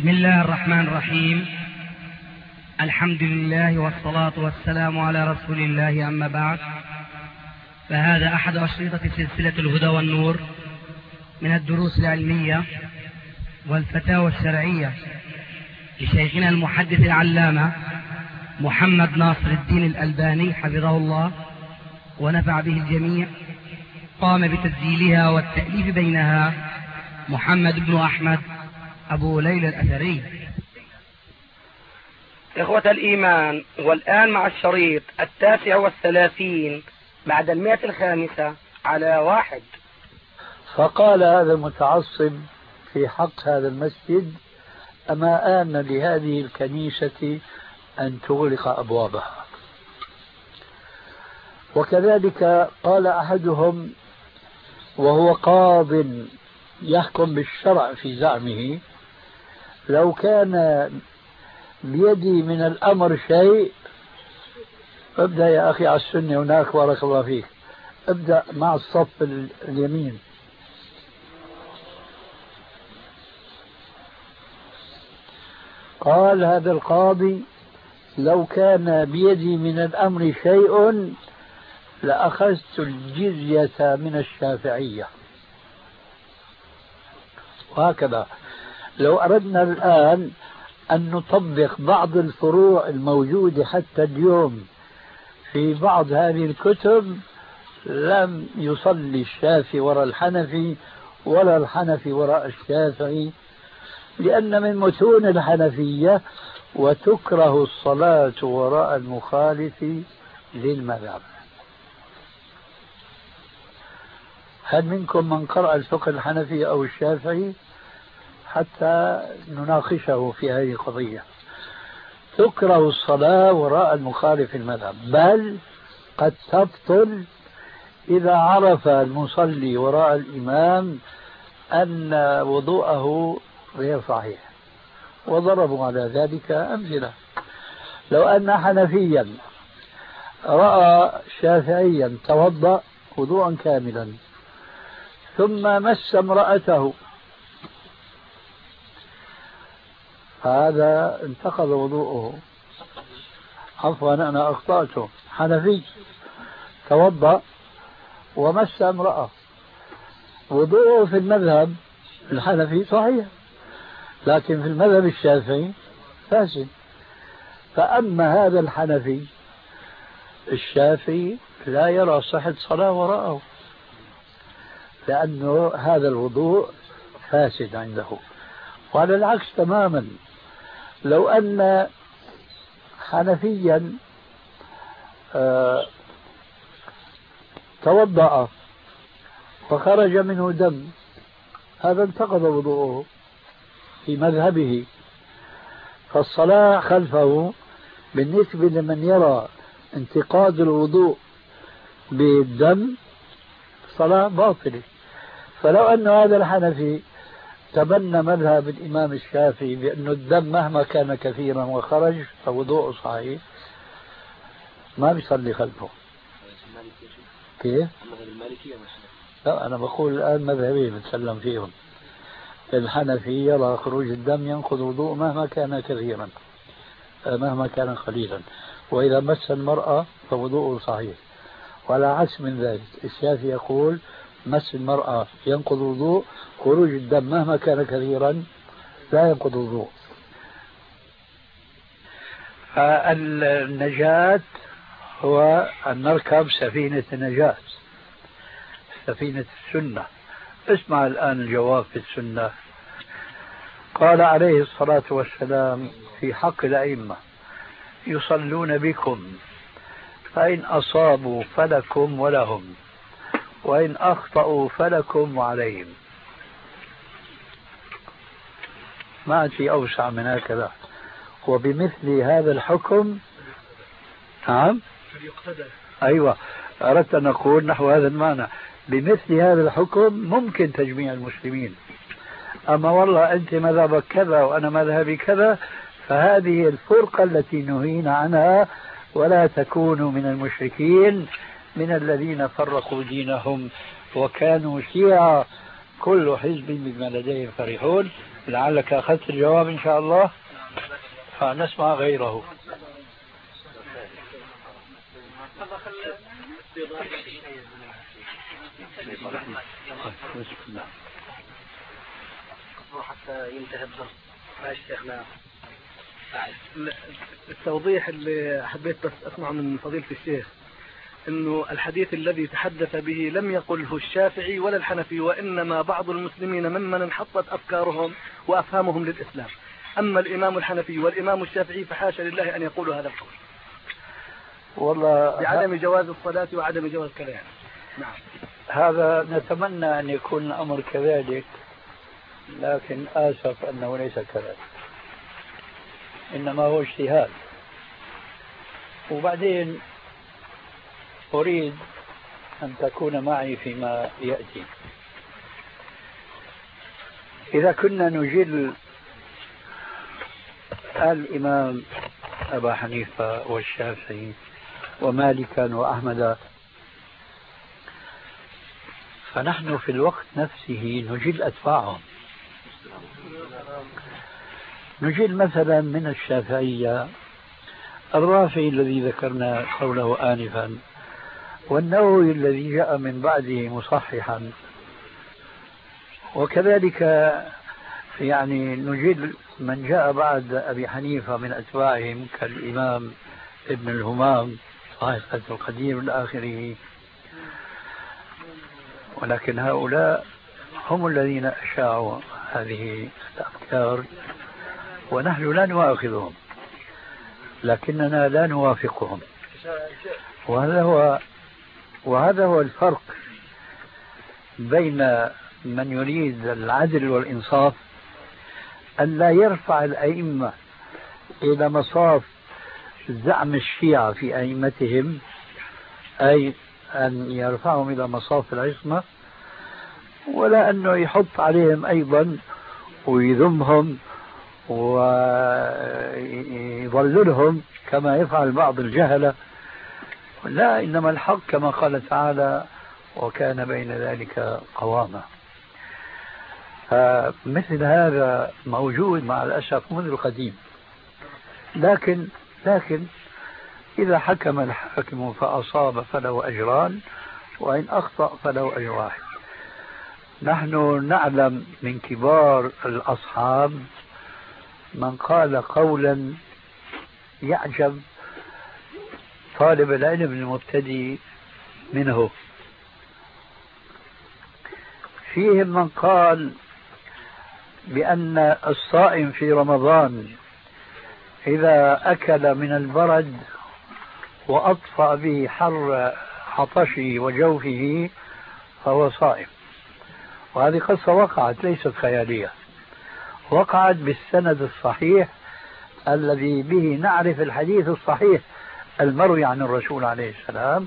بسم الله الرحمن الرحيم. الحمد لله والصلاة والسلام على رسول الله، أما بعد، فهذا أحد أشرطة سلسلة الهدى والنور من الدروس العلمية والفتاوى الشرعية لشيخنا المحدث العلامة محمد ناصر الدين الألباني حفظه الله ونفع به الجميع. قام بتسجيلها والتأليف بينها محمد بن أحمد أبو ليلى الأثري. إخوة الإيمان، والآن مع الشريط 39 بعد 105 على 1. فقال هذا المتعصب في حق هذا المسجد: أما آن لهذه الكنيسة أن تغلق أبوابها. وكذلك قال أحدهم وهو قاض يحكم بالشرع في زعمه: لو كان بيدي من الأمر شيء. ابدأ يا أخي على السنة هناك، بارك الله فيك، ابدأ مع الصف اليمين. قال هذا القاضي: لو كان بيدي من الأمر شيء لأخذت الجزية من الشافعية. وهكذا لو أردنا الآن أن نطبق بعض الفروع الموجودة حتى اليوم في بعض هذه الكتب، لم يصلي الشافعي وراء الحنفي ولا الحنفي وراء الشافعي، لأن من متون الحنفية: وتكره الصلاة وراء المخالف للمذهب. هل منكم من قرأ الفقه الحنفي أو الشافعي حتى نناقشه في هذه القضية؟ تكره الصلاة وراء المخالف المذهب، بل قد تبطل إذا عرف المصلي وراء الإمام أن وضوءه غير صحيح. وضربوا على ذلك أمثلة. لو أن حنفيا رأى شافعيا توضأ وضوءا كاملا ثم مس امرأته، هذا انتقض وضوءه. عفوا أنا أخطأته، حنفي توضأ ومس امرأة، وضوءه في المذهب الحنفي صحيح، لكن في المذهب الشافعي فاسد. فأما هذا الحنفي، الشافعي لا يرى صحة صلاة وراءه، لأنه هذا الوضوء فاسد عنده. وعلى العكس تماما، لو أن حنفيا توضأ وخرج منه دم، هذا انتقض وضوءه في مذهبه. فالصلاة خلفه بالنسبة لمن يرى انتقاض الوضوء بالدم صلاة باطلة. فلو أن هذا الحنفي تبنى مذهب الإمام الشافعي بأن الدم مهما كان كثيرا وخرج فوضوءه صحيح، ما بيصلي خلفه. كيف؟ لا، أنا بقول الآن مذهبين بتسلم فيهم. الحنفي يرى خروج الدم ينقض وضوء مهما كان كثيرا مهما كان قليلا، وإذا مس المرأة فوضوءه صحيح. وعلى عكس من ذلك الشافعي يقول: مس المرأة ينقض وضوء، خروج الدم مهما كان كثيرا لا ينقض وضوء. فالنجاة هو أن نركب سفينة النجاة، سفينة السنة. اسمع الآن الجواب في السنة. قال عليه الصلاة والسلام في حق الأئمة: يصلون بكم، فإن أصابوا فلكم ولهم، وإن أخطأوا فلكم وعليهم. ما في أوسع من هكذا. وبمثل هذا الحكم، نعم، أيوة، أردت أن أقول نحو هذا المعنى: بمثل هذا الحكم ممكن تجميع المسلمين. أما والله أنت مذهبك كذا وأنا مذهبي كذا، فهذه الفرقة التي نهينا عنها، ولا تكونوا من المشركين من الذين فرقوا دينهم وكانوا شيعا كل حزب بما لديهم فرحون. لعلك أخذت الجواب إن شاء الله، فنسمع غيره. حتى ينتهي الدرس. ماشي شيخنا. التوضيح اللي حبيت بس أسمع من فضيلة الشيخ إنه الحديث الذي تحدث به لم يقله الشافعي ولا الحنفي، وإنما بعض المسلمين ممن انحطت أفكارهم وأفهامهم للإسلام. أما الإمام الحنفي والإمام الشافعي فحاشا لله أن يقولوا هذا القول. والله بعدم جواز الصلاة وعدم جواز الكلام. نعم. هذا نتمنى أن يكون الأمر كذلك، لكن آسف أنه ليس كذلك، إنما هو اجتهاد. وبعدين أريد أن تكون معي فيما يأتي. إذا كنا نجل الإمام أبا حنيفة والشافعي ومالكا وأحمد، فنحن في الوقت نفسه نجل أتباعهم. نجل مثلا من الشافعية الرافعي الذي ذكرنا قوله آنفا، والنووي الذي جاء من بعده مصححا، وكذلك يعني نجل من جاء بعد أبي حنيفة من أتباعهم كالإمام ابن الهمام صاحب فتح القدير إلى آخره. ولكن هؤلاء هم الذين أشاعوا هذه الأفكار، ونحن لا نؤاخذهم لكننا لا نوافقهم. وهذا هو الفرق بين من يريد العدل والإنصاف، أن لا يرفع الأئمة إلى مصاف زعم الشيعة في أئمتهم، أي أن يرفعهم إلى مصاف العصمة، ولا أنه يحط عليهم أيضا ويذمهم ويضللهم كما يفعل بعض الجهلة. لا، إنما الحق كما قال تعالى: وكان بين ذلك قواما. فمثل هذا موجود مع الأسف منذ القديم، لكن إذا حكم الحاكم فأصاب فله أجران، وإن أخطأ فله أجر واحد. نحن نعلم من كبار الأصحاب من قال قولا يعجب طالب العلم المبتدئ منه. فيهم من قال بأن الصائم في رمضان إذا أكل من البرد وأطفأ به حر عطشه وجوفه فهو صائم. وهذه قصة وقعت، ليست خيالية، وقعت بالسند الصحيح الذي به نعرف الحديث الصحيح المروي عن الرسول عليه السلام،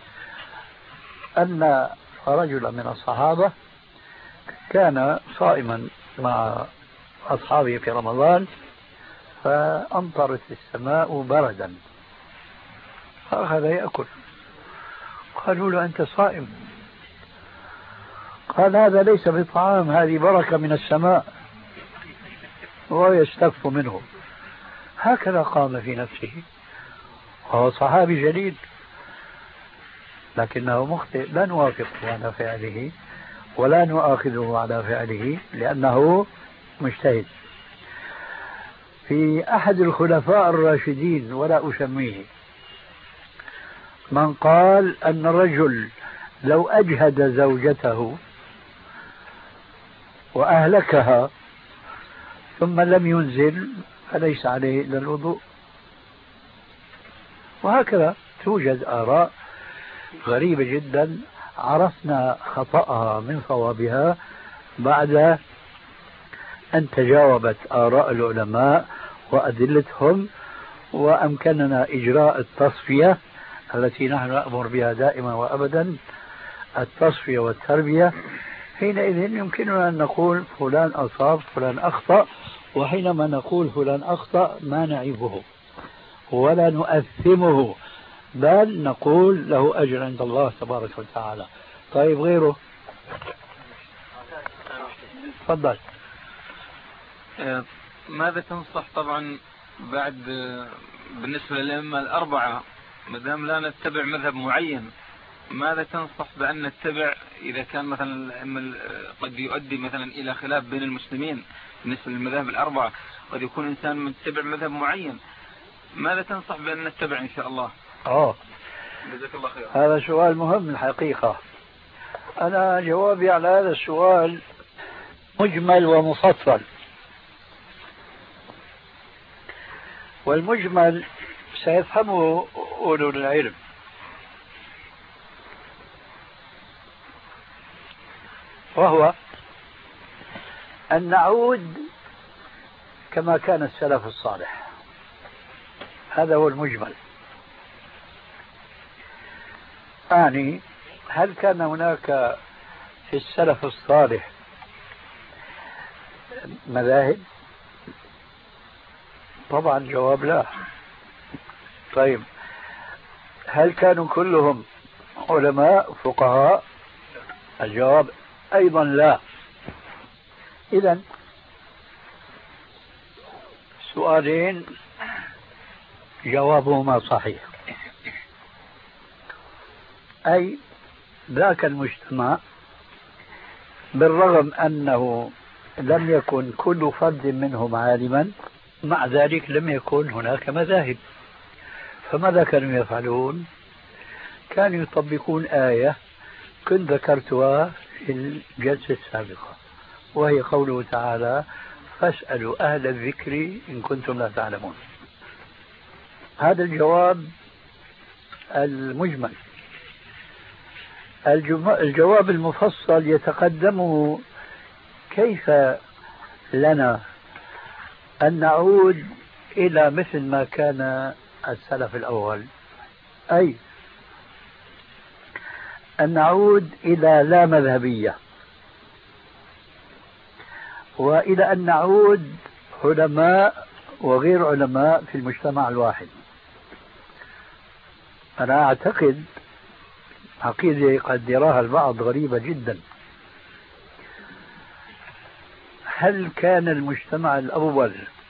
أن رجلا من الصحابة كان صائما مع أصحابه في رمضان، فأمطرت السماء بردا فأخذ يأكل. قالوا له: أنت صائم؟ قال: هذا ليس بطعام، هذه بركة من السماء، وهو يستف منه. هكذا قام في نفسه، وهو صحابي جليل، لكنه مخطئ. لا نوافقه على فعله ولا نؤاخذه على فعله لأنه مجتهد. في أحد الخلفاء الراشدين ولا أسميه من قال أن الرجل لو أجهد زوجته وأهلكها ثم لم ينزل فليس عليه إلا الوضوء. وهكذا توجد آراء غريبة جدا عرفنا خطأها من صوابها بعد أن تجاوبت آراء العلماء وأدلتهم، وأمكننا إجراء التصفية التي نحن نأمر بها دائما وأبدا، التصفية والتربية. حينئذ يمكننا أن نقول فلان أصاب فلان أخطأ، وحينما نقول فلان أخطأ ما نعيبه ولا نؤثمه، بل نقول له أجر عند الله تبارك وتعالى. طيب غيره؟ تفضل. ماذا تنصح طبعا بعد بالنسبة للأئمة الأربعة ما دام لا نتبع مذهب معين، ماذا تنصح بأن نتبع إذا كان مثلا قد يؤدي مثلا إلى خلاف بين المسلمين بالنسبة للمذاهب الأربعة، قد يكون إنسان متبع مذهب معين، ماذا تنصح بأن نتبع إن شاء الله؟ جزاك الله خير. هذا سؤال مهم الحقيقة. أنا جوابي على هذا السؤال مجمل ومفصل. والمجمل سيفهمه أولو العلم، وهو أن نعود كما كان السلف الصالح. هذا هو المجمل. يعني هل كان هناك في السلف الصالح مذاهب؟ طبعا جواب لا. طيب هل كانوا كلهم علماء فقهاء؟ الجواب أيضا لا. إذن سؤالين جوابهما صحيح. أي ذاك المجتمع بالرغم أنه لم يكن كل فرد منهم عالما، مع ذلك لم يكن هناك مذاهب. فماذا كانوا يفعلون؟ كانوا يطبقون آية كنت ذكرتها في الجلسة السابقة، وهي قوله تعالى فاسألوا أهل الذكر إن كنتم لا تعلمون. هذا الجواب المجمل. الجواب المفصل يتقدمه كيف لنا أن نعود إلى مثل ما كان السلف الأول، أي أن نعود إلى لا مذهبية، وإلى أن نعود علماء وغير علماء في المجتمع الواحد. أنا أعتقد عقيدة قد يراها البعض غريبة جدا. هل كان المجتمع الأول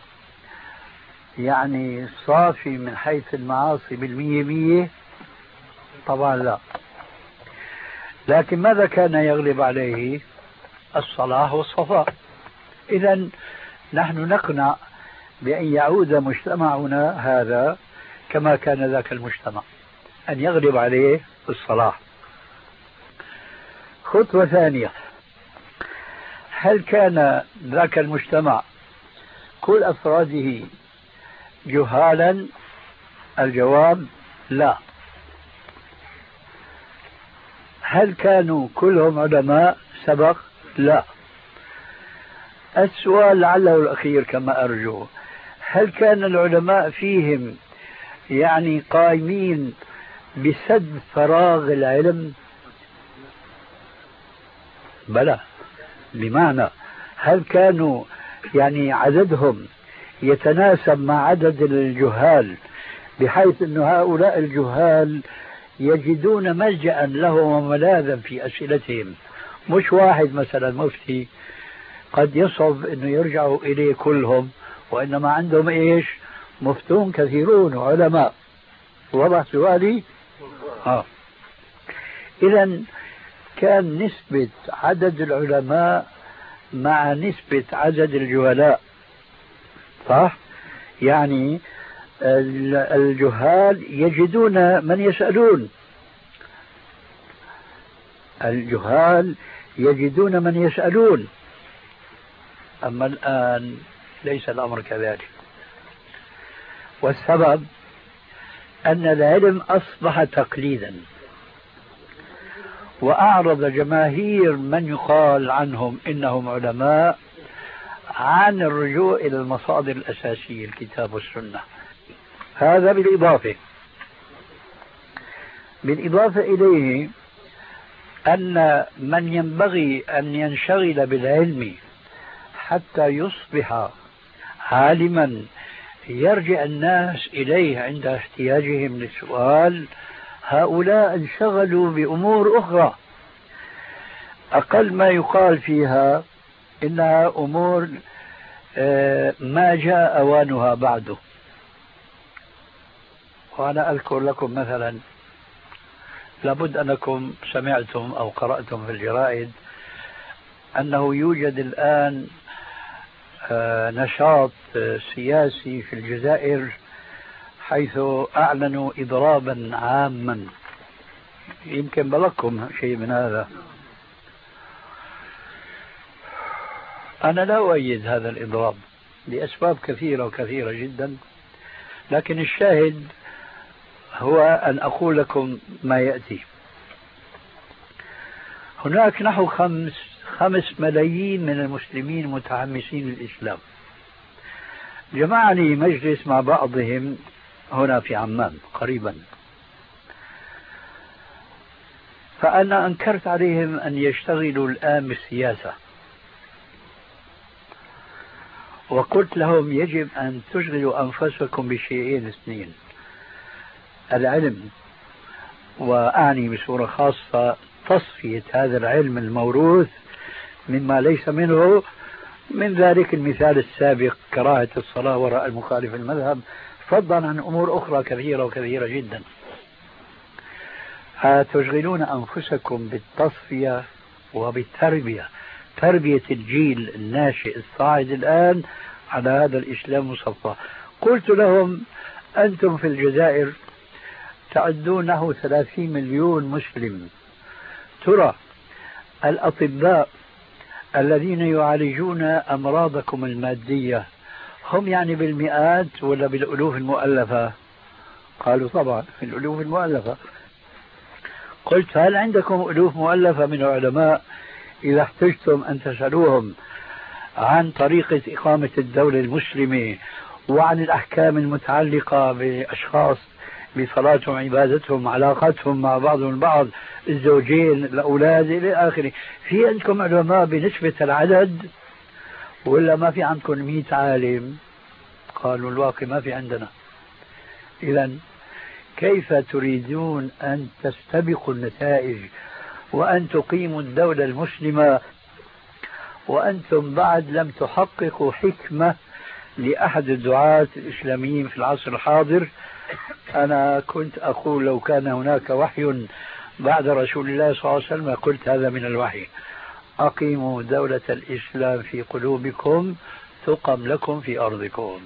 يعني صافي من حيث المعاصي بالمية؟ طبعا لا. لكن ماذا كان يغلب عليه؟ الصلاح والصفاء. إذن نحن نقنع بأن يعود مجتمعنا هذا كما كان ذاك المجتمع، أن يغلب عليه الصلاح. خطوة ثانية، هل كان ذاك المجتمع كل أفراده جهالا؟ الجواب لا. هل كانوا كلهم علماء سبق؟ لا. السؤال لعله الأخير كما أرجو، هل كان العلماء فيهم يعني قائمين بسد فراغ العلم؟ بلى. بمعنى هل كانوا يعني عددهم يتناسب مع عدد الجهال بحيث أن هؤلاء الجهال يجدون ملجأ لهم وملاذا في أسئلتهم؟ مش واحد مثلا مفتي قد يصعب أنه يرجعوا إليه كلهم، وإنما عندهم إيش؟ مفتون كثيرون وعلماء. وضع سؤالي؟ إذن كان نسبة عدد العلماء مع نسبة عدد الجهلاء، صح؟ يعني الجهال يجدون من يسألون، الجهال يجدون من يسألون. أما الآن ليس الأمر كذلك. والسبب أن العلم أصبح تقليدا، وأعرض جماهير من يقال عنهم إنهم علماء عن الرجوع إلى المصادر الأساسية الكتاب والسنة. هذا بالإضافة إليه أن من ينبغي أن ينشغل بالعلم حتى يصبح عالما يرجع الناس إليه عند احتياجهم للسؤال، هؤلاء انشغلوا بأمور أخرى أقل ما يقال فيها إنها أمور ما جاء أوانها بعده. وأنا أذكر لكم مثلا، لابد أنكم سمعتم أو قرأتم في الجرائد أنه يوجد الآن نشاط سياسي في الجزائر حيث أعلنوا إضرابا عاما. يمكن بلغكم شيء من هذا. أنا لا أؤيد هذا الإضراب لأسباب كثيرة وكثيرة جدا، لكن الشاهد هو أن أقول لكم ما يأتي. هناك نحو 5 ملايين من المسلمين متحمسين للإسلام. جمعني مجلس مع بعضهم هنا في عمان قريبا، فأنا أنكرت عليهم أن يشتغلوا الآن بالسياسة، وقلت لهم يجب أن تشغلوا أنفسكم بشيئين اثنين: العلم، وأعني بصورة خاصة تصفية هذا العلم الموروث مما ليس منه، من ذلك المثال السابق كراهة الصلاة وراء المخالف المذهب، فضلا عن أمور أخرى كثيرة وكثيرة جدا. تشغلون أنفسكم بالتصفية وبالتربية، تربية الجيل الناشئ الصاعد الآن على هذا الإسلام المصفى. قلت لهم أنتم في الجزائر تعدون نحو 30 مليون مسلم، ترى الأطباء الذين يعالجون أمراضكم المادية هم يعني بالمئات ولا بالألوف المؤلفة؟ قالوا طبعا في الألوف المؤلفة. قلت هل عندكم ألوف مؤلفة من العلماء إذا احتجتم أن تسألوهم عن طريقة إقامة الدولة المسلمة وعن الأحكام المتعلقة بأشخاص بصلاتهم، عبادتهم، علاقتهم مع بعضهم البعض، الزوجين، الأولاد إلى آخره؟ في عندكم علماء بنسبة العدد ولا ما في عندكم 100 عالم؟ قالوا الواقع ما في عندنا. إذن كيف تريدون أن تستبقوا النتائج وأن تقيموا الدولة المسلمة وأنتم بعد لم تحققوا حكمة لأحد الدعاة الإسلاميين في العصر الحاضر؟ أنا كنت أقول لو كان هناك وحي بعد رسول الله صلى الله عليه وسلم قلت هذا من الوحي: أقيموا دولة الإسلام في قلوبكم تقم لكم في أرضكم.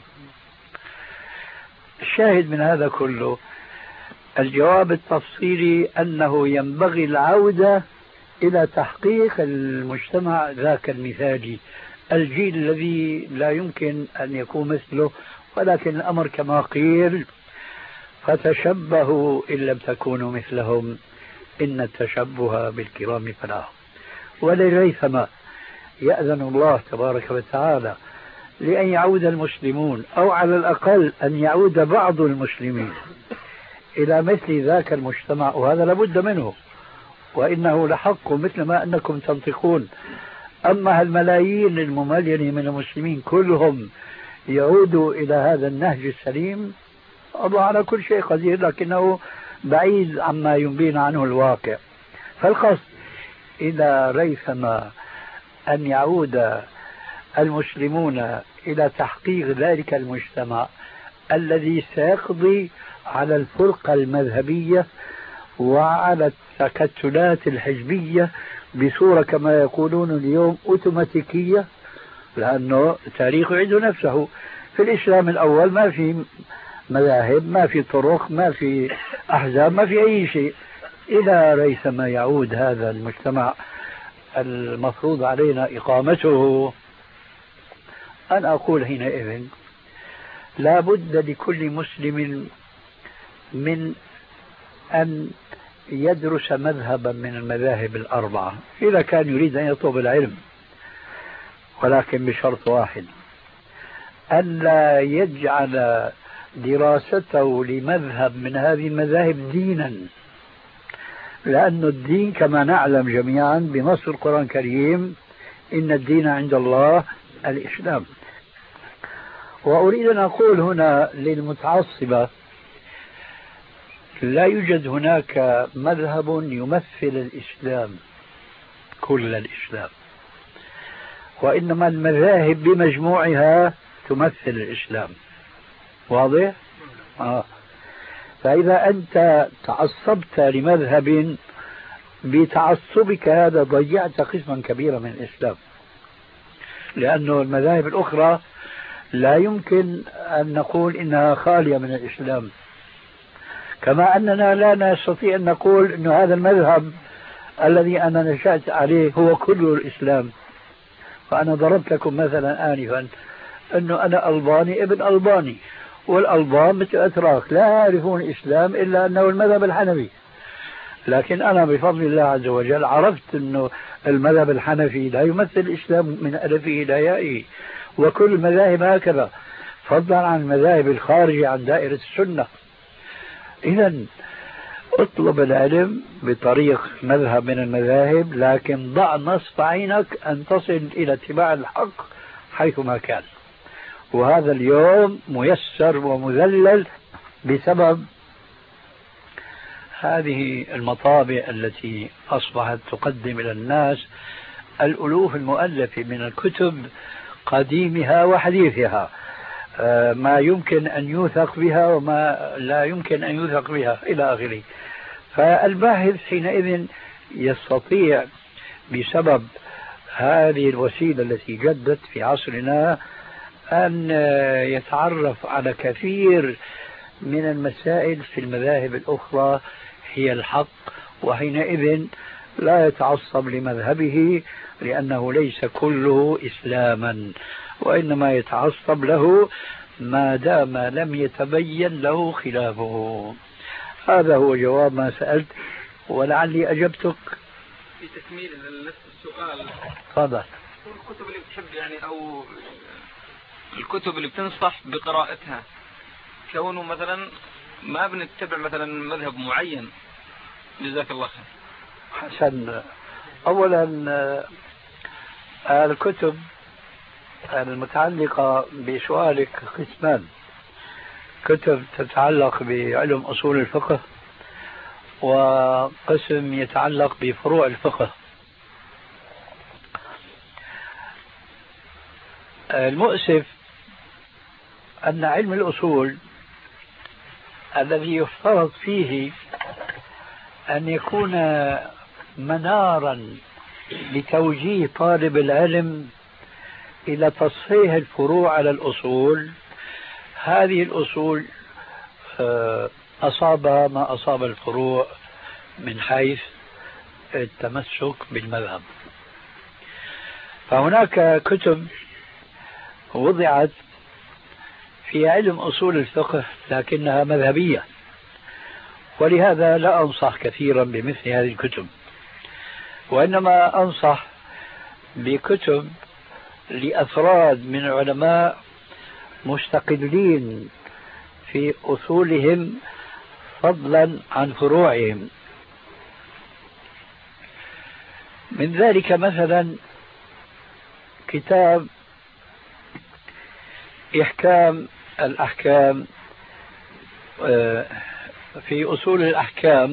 الشاهد من هذا كله الجواب التفصيلي أنه ينبغي العودة إلى تحقيق المجتمع ذاك المثالي، الجيل الذي لا يمكن أن يكون مثله، ولكن الأمر كما قيل: فتشبهوا إن لم تكونوا مثلهم إن التشبه بالكرام فلاح. ولريثما يأذن الله تبارك وتعالى لأن يعود المسلمون، أو على الأقل أن يعود بعض المسلمين إلى مثل ذاك المجتمع، وهذا لابد منه، وإنه لحق مثل ما أنكم تنطقون. أما الملايين المملينة من المسلمين كلهم يعودوا إلى هذا النهج السليم، الله على كل شيء قدير، لكنه بعيد عما ينبينا عنه الواقع. فالقصد إلى ريثما أن يعود المسلمون إلى تحقيق ذلك المجتمع الذي سيقضي على الفرقة المذهبية وعلى التكتلات الحزبية بصورة كما يقولون اليوم أوتوماتيكية، لأنه التاريخ يعيد نفسه. في الإسلام الأول ما في مذاهب، ما في طرق، ما في أحزاب، ما في أي شيء. إلى ريثما يعود هذا المجتمع المفروض علينا إقامته. أنا أقول حينئذ لا بد لكل مسلم من أن يدرس مذهبا من المذاهب الأربعة إذا كان يريد أن يطلب العلم، ولكن بشرط واحد: ألا يجعل دراسته لمذهب من هذه المذاهب دينا، لأن الدين كما نعلم جميعا بنص القرآن الكريم: إن الدين عند الله الإسلام. وأريد أن أقول هنا للمتعصبة: لا يوجد هناك مذهب يمثل الإسلام كل الإسلام. وإنما المذاهب بمجموعها تمثل الإسلام. واضح؟ فإذا أنت تعصبت لمذهب بتعصبك هذا ضيعت قسما كبيرا من الإسلام، لأنه المذاهب الأخرى لا يمكن أن نقول إنها خالية من الإسلام، كما أننا لا نستطيع أن نقول أن هذا المذهب الذي أنا نشأت عليه هو كل الإسلام. فأنا ضربت لكم مثلا آنفا أنه أنا ألباني ابن ألباني، والألبان مثل أتراك لا يعرفون الإسلام إلا أنه المذهب الحنفي، لكن أنا بفضل الله عز وجل عرفت أنه المذهب الحنفي لا يمثل الإسلام من ألفه إلى يائه، وكل المذاهب هكذا، فضلا عن المذاهب الخارجة عن دائرة السنة. إذا اطلب العلم بطريق مذهب من المذاهب، لكن ضع نصب عينك أن تصل إلى اتباع الحق حيثما كان. وهذا اليوم ميسر ومذلل بسبب هذه المطابع التي أصبحت تقدم إلى الناس الألوف المؤلفة من الكتب قديمها وحديثها، ما يمكن أن يوثق بها وما لا يمكن أن يوثق بها إلى آخره. فالباحث حينئذ يستطيع بسبب هذه الوسيلة التي جدت في عصرنا أن يتعرف على كثير من المسائل في المذاهب الأخرى هي الحق، وحينئذ لا يتعصب لمذهبه لأنه ليس كله إسلاما، وإنما يتعصب له ما دام لم يتبين له خلافه. هذا هو جواب ما سألت، ولعلي أجبتك. في تكميل السؤال، تفضل. الكتب اللي بتحب يعني أو الكتب اللي بتنصح بقراءتها، كونه مثلا ما بنتبع مثلا مذهب معين. جزاك الله خير. حسن. أولا الكتب المتعلقة بسؤالك قسمان: كتب تتعلق بعلم أصول الفقه، وقسم يتعلق بفروع الفقه. المؤسف أن علم الأصول الذي يفترض فيه أن يكون منارا لتوجيه طالب العلم إلى تصحيح الفروع على الأصول، هذه الأصول أصابها ما أصاب الفروع من حيث التمسك بالمذهب. فهناك كتب وضعت في علم أصول الفقه لكنها مذهبية، ولهذا لا أنصح كثيرا بمثل هذه الكتب، وإنما أنصح بكتب لأفراد من العلماء مستقلين في أصولهم فضلا عن فروعهم. من ذلك مثلا كتاب إحكام الأحكام في أصول الأحكام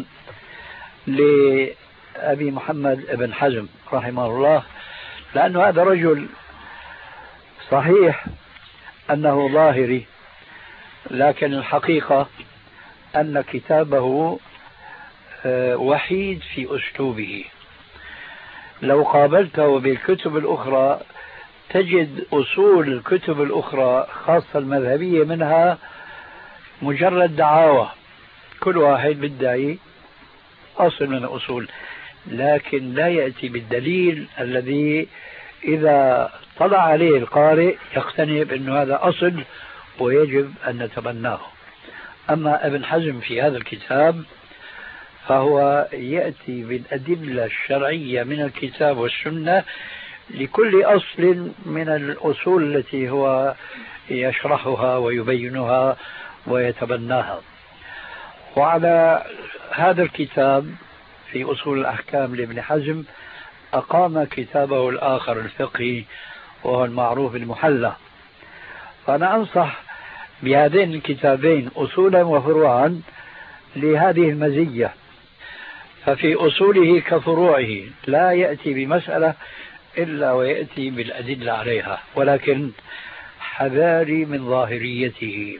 لأبي محمد بن حزم رحمه الله، لأنه هذا رجل صحيح أنه ظاهري، لكن الحقيقة أن كتابه وحيد في أسلوبه. لو قابلته بالكتب الأخرى تجد أصول الكتب الأخرى خاصة المذهبية منها مجرد دعاوى، كل واحد بيدعي أصل من الأصول، لكن لا يأتي بالدليل الذي إذا طلع عليه القارئ يقتنع بأن هذا أصل ويجب أن نتبناه. أما ابن حزم في هذا الكتاب فهو يأتي بالأدلة الشرعية من الكتاب والسنة لكل أصل من الأصول التي هو يشرحها ويبينها ويتبناها. وعلى هذا الكتاب في أصول الأحكام لابن حزم أقام كتابه الآخر الفقهي وهو المعروف المحلى. فأنا أنصح بهذين الكتابين أصولا وفروعا لهذه المزية. ففي أصوله كفروعه لا يأتي بمسألة إلا ويأتي بالأدلة عليها، ولكن حذاري من ظاهريته.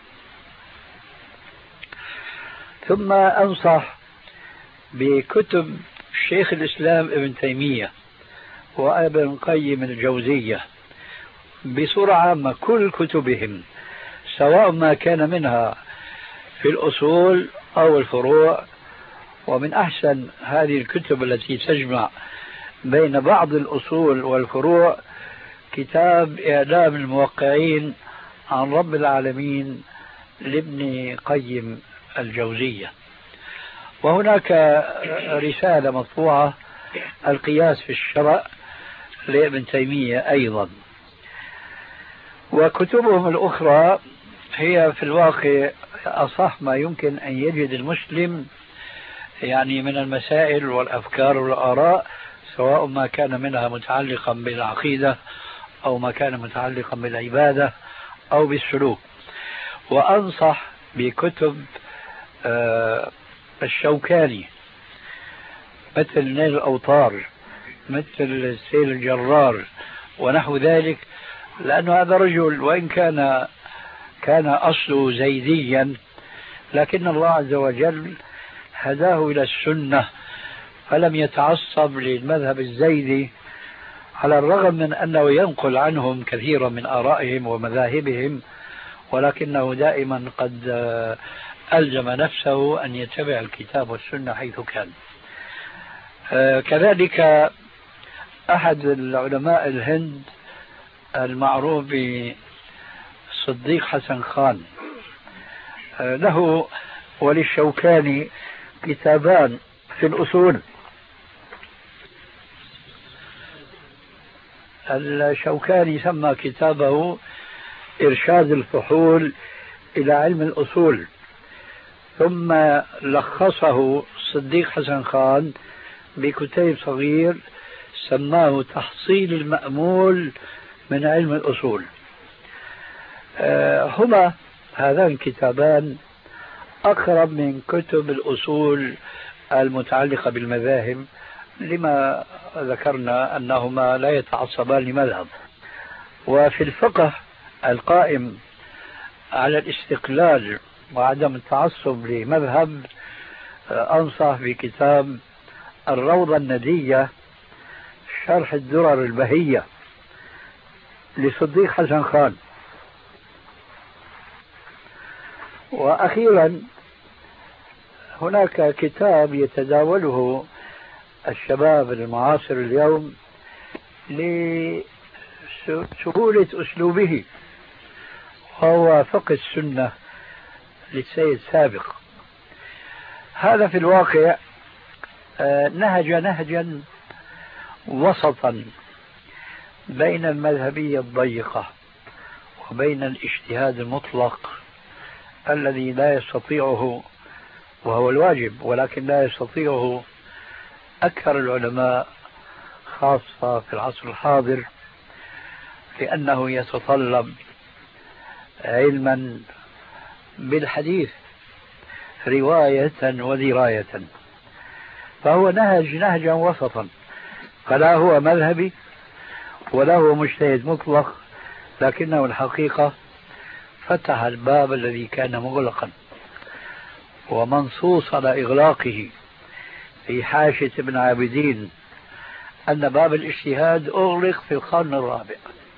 ثم أنصح بكتب شيخ الإسلام ابن تيمية وابن قيم الجوزية بصورة عامة، كل كتبهم سواء ما كان منها في الأصول أو الفروع. ومن أحسن هذه الكتب التي تجمع بين بعض الأصول والفروع كتاب إعلام الموقعين عن رب العالمين لابن قيم الجوزية. وهناك رسالة مطبوعة القياس في الشرع لابن تيمية أيضا. وكتبهم الأخرى هي في الواقع أصح ما يمكن أن يجد المسلم يعني من المسائل والأفكار والآراء، سواء ما كان منها متعلقا بالعقيدة أو ما كان متعلقا بالعبادة أو بالسلوك. وأنصح بكتب الشوكاني مثل نيل الأوطار، مثل السيل الجرار ونحو ذلك، لأن هذا رجل وإن كان أصله زيديا، لكن الله عز وجل هداه إلى السنة فلم يتعصب للمذهب الزيدي، على الرغم من أنه ينقل عنهم كثيرا من آرائهم ومذاهبهم، ولكنه دائما قد ألزم نفسه أن يتبع الكتاب والسنة حيث كان. كذلك أحد العلماء الهند المعروف بصديق حسن خان له وللشوكاني كتابان في الأصول. الشوكاني سمى كتابه إرشاد الفحول إلى علم الأصول، ثم لخصه صديق حسن خان بكتيب صغير سماه تحصيل المأمول من علم الأصول. هما هذان كتابان أقرب من كتب الأصول المتعلقة بالمذاهب، لما ذكرنا أنهما لا يتعصبان لمذهب. وفي الفقه القائم على الاستقلال وعدم التعصب لمذهب أنصح بكتاب الروضة الندية شرح الدرر البهية لصديق حسن خان. وأخيرا هناك كتاب يتداوله الشباب المعاصر اليوم لسهولة أسلوبه، وهو فقه السنة للسيد سابق. هذا في الواقع نهجا وسطا بين المذهبية الضيقة وبين الاجتهاد المطلق الذي لا يستطيعه، وهو الواجب، ولكن لا يستطيعه أكثر العلماء خاصة في العصر الحاضر، لأنه يتطلب علما بالحديث رواية ودراية. فهو نهجا وسطا، فلا هو مذهبي ولا هو مجتهد مطلق، لكنه الحقيقة فتح الباب الذي كان مغلقا ومنصوص على إغلاقه في حاشية ابن عابدين، أن باب الاجتهاد أغلق في القرن الرابع،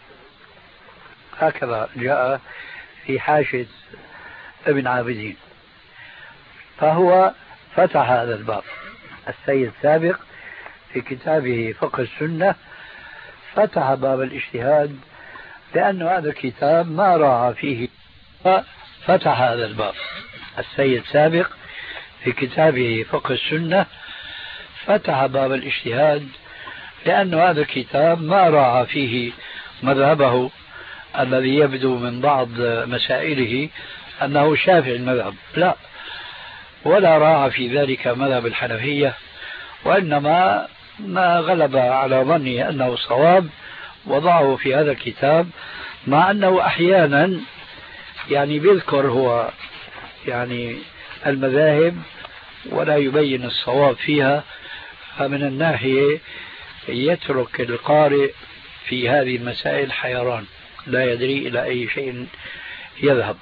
هكذا جاء في حاشية ابن عابدين. فهو فتح هذا الباب. السيد السابق في كتابه فقه السنة فتح باب الاجتهاد، لأن هذا الكتاب ما راعى فيه، فتح هذا الباب. السيد السابق في كتابه فقه السنة فتح باب الاجتهاد، لأن هذا الكتاب ما راعى فيه مذهبه الذي يبدو من بعض مسائله أنه شافعي المذهب، لا، ولا راعى في ذلك مذهب الحنفية، وإنما ما غلب على ظني أنه صواب وضعه في هذا الكتاب، مع أنه أحيانا يعني بيذكر هو يعني المذاهب ولا يبين الصواب فيها. فمن الناحية يترك القارئ في هذه المسائل حيران، لا يدري إلى أي شيء يذهب.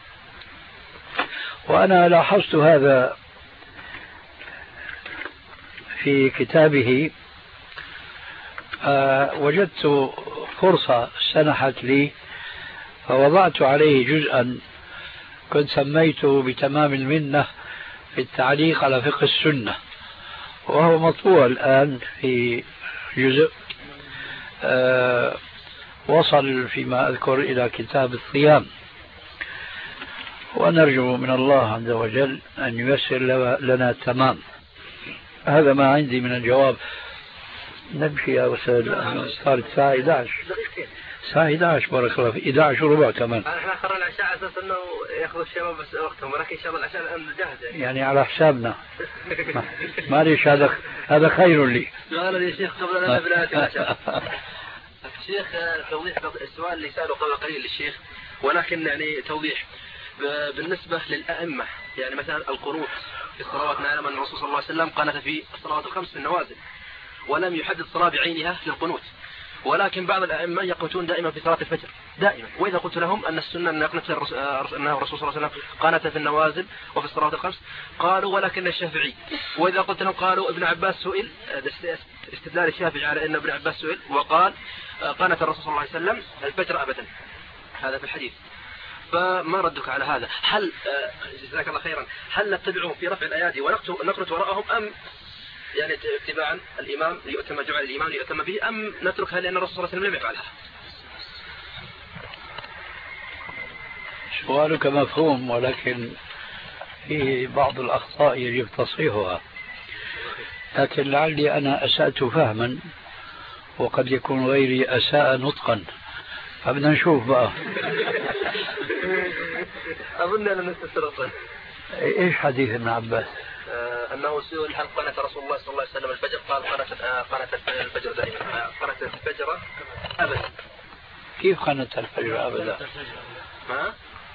وأنا لاحظت هذا في كتابه. وجدت فرصة سنحت لي فوضعت عليه جزءا كنت سميته بتمام المنة في التعليق على فقه السنة، وهو مطبوع الآن في جزء وصل فيما أذكر إلى كتاب الصيام، ونرجو من الله عز وجل أن ييسر لنا التمام. هذا ما عندي من الجواب. نمشي يا أستاذ، صارت الساعة 11. الساعة 11 بارك الله فيك، 11 وربع كمان. احنا اخرنا العشاء على اساس انه ياخذ الشباب بس وقتهم، ولكن ان شاء الله العشاء الان جاهز يعني على حسابنا. معليش، هذا خير لي. سؤال يا شيخ قبل أن نبدأ العشاء. الشيخ توضيح السؤال اللي سأله قبل قليل للشيخ، ولكن يعني توضيح بالنسبة للأئمة، يعني مثلا القنوت في الصلوات. نعلم أن الرسول صلى الله عليه وسلم قنت في الصلوات الخمس في النوازل ولم يحدد صلاة بعينها للقنوت، ولكن بعض الأئمة يقنتون دائما في صلاة الفجر دائما. وإذا قلت لهم أن السنة أن يقنت أنه الرسول صلى الله عليه وسلم قنت في النوازل وفي الصلوات الخمس، قالوا ولكن الشافعي. وإذا قلت لهم قالوا ابن عباس سئل، استدلال الشافعي على أن ابن عباس سئل وقال قنت الرسول صلى الله عليه وسلم الفجر أبدا، هذا في الحديث. فما ردك على هذا؟ هل جزاك الله خيرا، هل نتبعهم في رفع الأيادي ونقنت وراءهم، أم يعني اتباعا الإمام ليؤتم جمع الإمام ليؤتم به، أم نتركها لأن الرسول صلى الله عليه وسلم لم يفعلها؟ سؤالك مفهوم، ولكن في بعض الأخطاء يجب تصحيحها، لكن لعلي أنا أسأت فهما وقد يكون غيري أساء نطقا، فبدنا نشوف بقى. أظن أن نستسرق. إيش حديث ابن عباس؟ أنه سئل هل قنت رسول الله صلى الله عليه وسلم الفجر، قال قنت الفجر دائما، قنت الفجر أبدا. كيف قنت الفجر أبدا؟ ما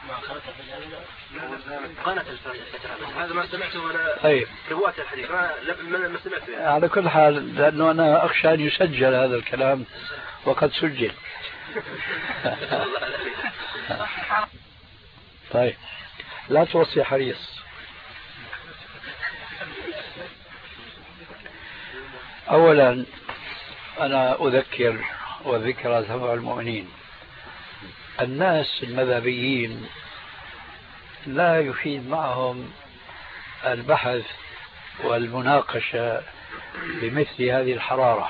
قنت الفجر أبدا، هذا ما سمعته ولا طيب رواية الحديث ما سمعته يعني. على كل حال، لأنه أنا أخشى أن يسجل هذا الكلام وقد سجل. طيب لا توصي حريص. أولا أنا أذكر وذكرى تنفع المؤمنين. الناس المذهبيين لا يفيد معهم البحث والمناقشة بمثل هذه الحرارة،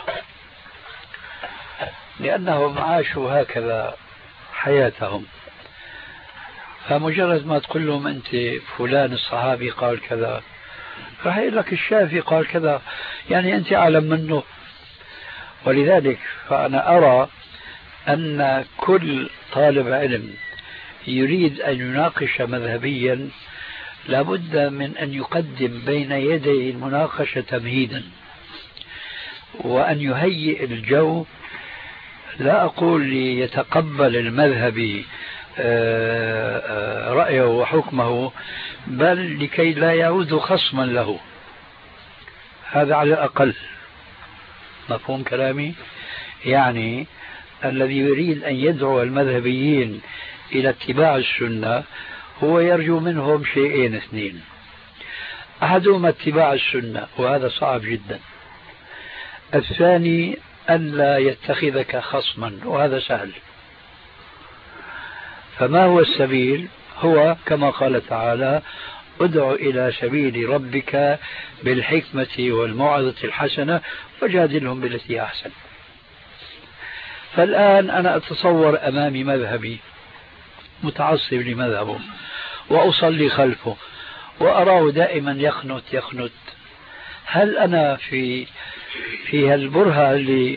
لأنهم عاشوا هكذا حياتهم. فمجرد ما تقول لهم أنت فلان الصحابي قال كذا، راح يقول لك الشافعي قال كذا، يعني أنت أعلم منه. ولذلك فأنا أرى أن كل طالب علم يريد أن يناقش مذهبيا لابد من أن يقدم بين يدي المناقشة تمهيدا، وأن يهيئ الجو. لا أقول ليتقبل المذهبي رأيه وحكمه، بل لكي لا يعود خصما له، هذا على الأقل. مفهوم كلامي؟ يعني الذي يريد أن يدعو المذهبيين إلى اتباع السنة هو يرجو منهم شيئين اثنين: أحدهما اتباع السنة وهذا صعب جدا، الثاني أن لا يتخذك خصما وهذا سهل. فما هو السبيل؟ هو كما قال تعالى: ادع إلى سبيل ربك بالحكمة والموعظة الحسنة وجادلهم بالتي أحسن. فالآن أنا أتصور أمامي مذهبي متعصب لمذهبه وأصلي خلفه وأراه دائما يخنت. هل أنا في هالبرهة اللي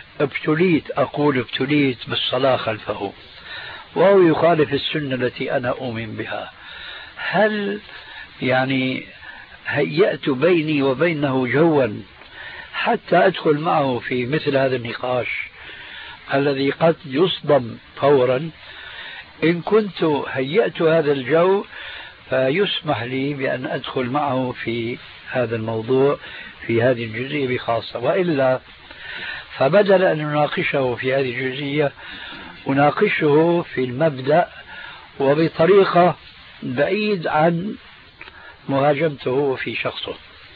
ابتليت بالصلاة خلفه وهو يخالف السنة التي أنا أؤمن بها، هل يعني هيأت بيني وبينه جوا حتى أدخل معه في مثل هذا النقاش الذي قد يصدم فورا؟ إن كنت هيأت هذا الجو فيسمح لي بأن أدخل معه في هذا الموضوع في هذه الجزئية بخاصة، وإلا فبدل أن نناقشه في هذه الجزئية أناقشه في المبدأ وبطريقة بعيد عن مهاجمته في شخصه.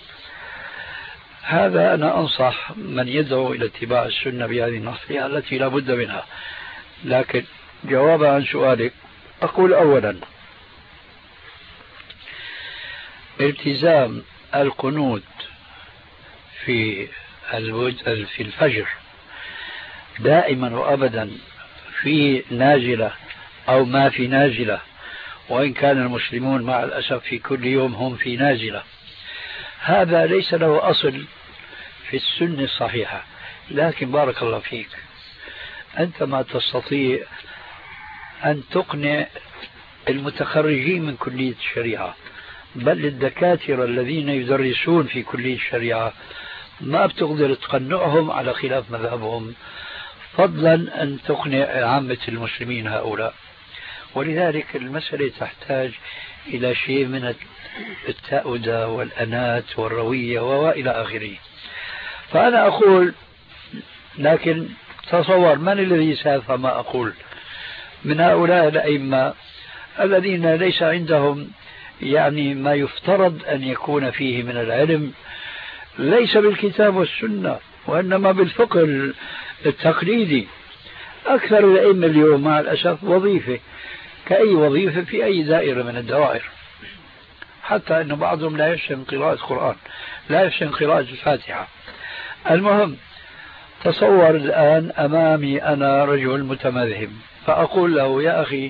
هذا أنا أنصح من يدعو إلى اتباع السنة بهذه النصيحة التي لا بد منها. لكن جوابا عن سؤالك أقول أولا التزام القنوت في الفجر دائما وأبدا في نازلة أو ما في نازلة، وإن كان المسلمون مع الأسف في كل يوم هم في نازلة، هذا ليس له أصل في السنة الصحيحة. لكن بارك الله فيك، أنت ما تستطيع أن تقنع المتخرجين من كلية الشريعة، بل الدكاترة الذين يدرسون في كلية الشريعة ما بتقدر تقنعهم على خلاف مذهبهم، فضلا أن تقنع عامة المسلمين هؤلاء. ولذلك المسألة تحتاج إلى شيء من التأودة والأنات والروية وإلى آخره. فأنا أقول، لكن تصور من الذي سيفهم ما أقول من هؤلاء الأئمة الذين ليس عندهم يعني ما يفترض أن يكون فيه من العلم، ليس بالكتاب والسنة وإنما بالفقه التقليدي. أكثر الأئمة اليوم مع الأسف وظيفة كأي وظيفة في أي دائرة من الدوائر، حتى أن بعضهم لا يحسن قراءة قرآن، لا يحسن قراءة الفاتحة. المهم، تصور الآن أمامي أنا رجل متمذهب، فأقول له يا أخي